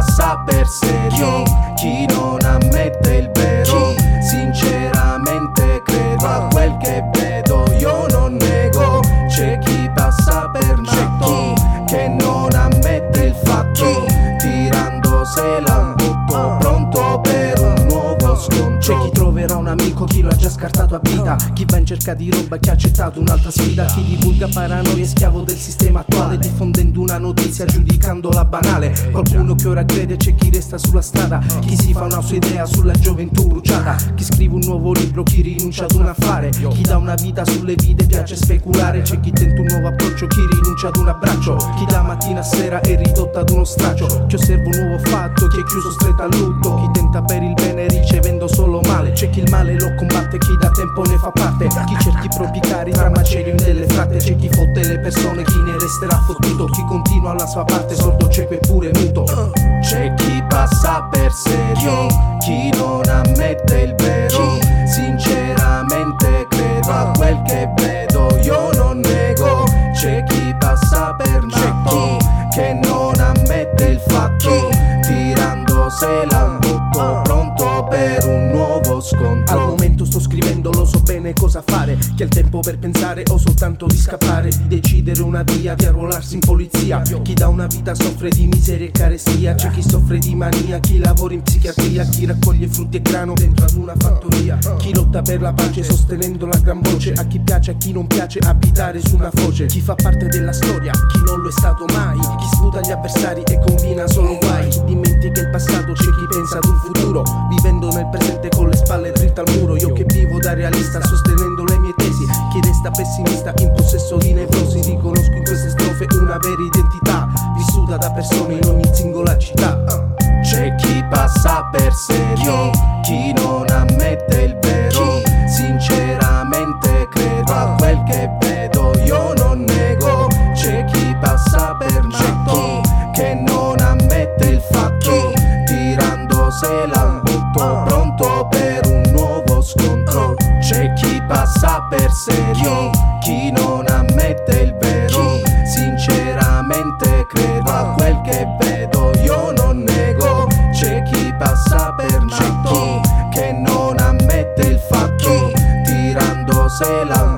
passa per serio, chi non ammette il vero. Sinceramente credo a quel che vedo, io non nego. C'è chi passa per matto, che non ammette il fatto, tirandosela un botto, pronto per un nuovo scontro. C'è chi troverà un amico, chi lo ha già scartato a vita, chi va in cerca di roba e chi ha accettato un'altra sfida, chi divulga paranoia, schiavo del sistema attuale, diffondendo una notizia giudicandola banale. Qualcuno che ora crede, c'è chi resta sulla strada, chi si fa una sua idea sulla gioventù bruciata, chi scrive un nuovo libro, chi rinuncia ad un affare, chi dà una vita sulle vite, piace speculare. C'è chi tenta un nuovo approccio, chi rinuncia ad un abbraccio, chi da mattina a sera è ridotto ad uno straccio, chi osserva un nuovo fatto, chi è chiuso stretto al lutto, chi tenta per il bene ricevendo solo male. C'è chi il male lo combatte, chi da tempo ne fa parte, chi cerca i propri cari tra macelli in delle fratte. C'è chi fotte le persone, chi ne resterà fottuto, chi continua alla sua parte, sordo, cieco e pure muto. C'è chi passa per serio, chi non ammette il vero. Sinceramente credo a quel che vedo, io non nego. C'è chi passa per matto, che non ammette il fatto, tirandosela un botto, pronto per un nuovo scontro. Al momento sto scrivendo, lo so bene cosa fare, chi ha il tempo per pensare o soltanto di scappare, di decidere una via, di arruolarsi in polizia. Chi da una vita soffre di miseria e carestia, c'è chi soffre di mania, chi lavora in psichiatria, chi raccoglie frutti e grano dentro ad una fattoria, chi lotta per la pace sostenendo la gran voce, a chi piace, a chi non piace abitare su una foce, chi fa parte della storia, chi non lo è stato mai, chi sputa gli avversari e combina solo guai, chi dimentica il passato, c'è chi pensa ad un futuro, vivendo nel presente con le spalle dritte al muro. Io che vivo da realista sostenendo le mie tesi, chi resta pessimista in possesso di nevrosi. Riconosco in queste strofe una vera identità, vissuta da persone in ogni singola città. C'è chi passa per serio, chi non ammette il vero. Sinceramente credo a quel che vedo, io non nego. C'è chi passa per matto, che non ammette il fatto, tirandosela un botto, pronto per un nuovo scontro. C'è chi passa per serio, chi non ammette il vero. Sinceramente credo a quel che vedo, io non nego. C'è chi passa per matto, che non ammette il fatto, tirandosela